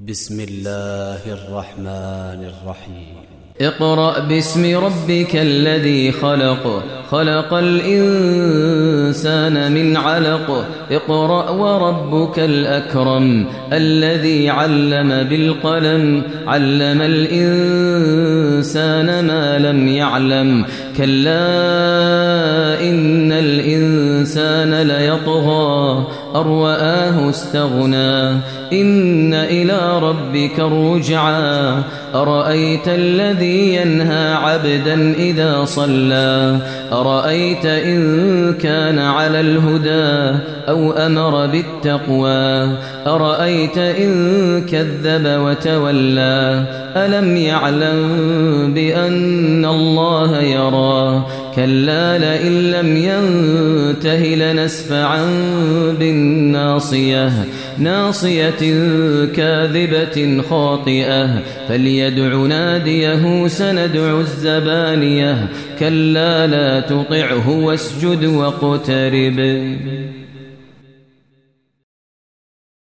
بسم الله الرحمن الرحيم اقرأ باسم ربك الذي خلق خلق الإنسان من علق اقرأ وربك الأكرم الذي علم بالقلم علم الإنسان ما لم يعلم كلا إن الإنسان ليطغى أن رآه استغنى إن إلى ربك الرجعى أرأيت الذي ينهى عبدا إذا صلى أرأيت إن كان على الهدى أو أمر بالتقوى أرأيت إن كذب وتولى ألم يعلم بأن الله يرى كلا لئن لم ينته لنسفعا بالناصية ناصية كاذبة خاطئة فليدع ناديه سندع الزبانية كلا لا تطعه واسجد واقترب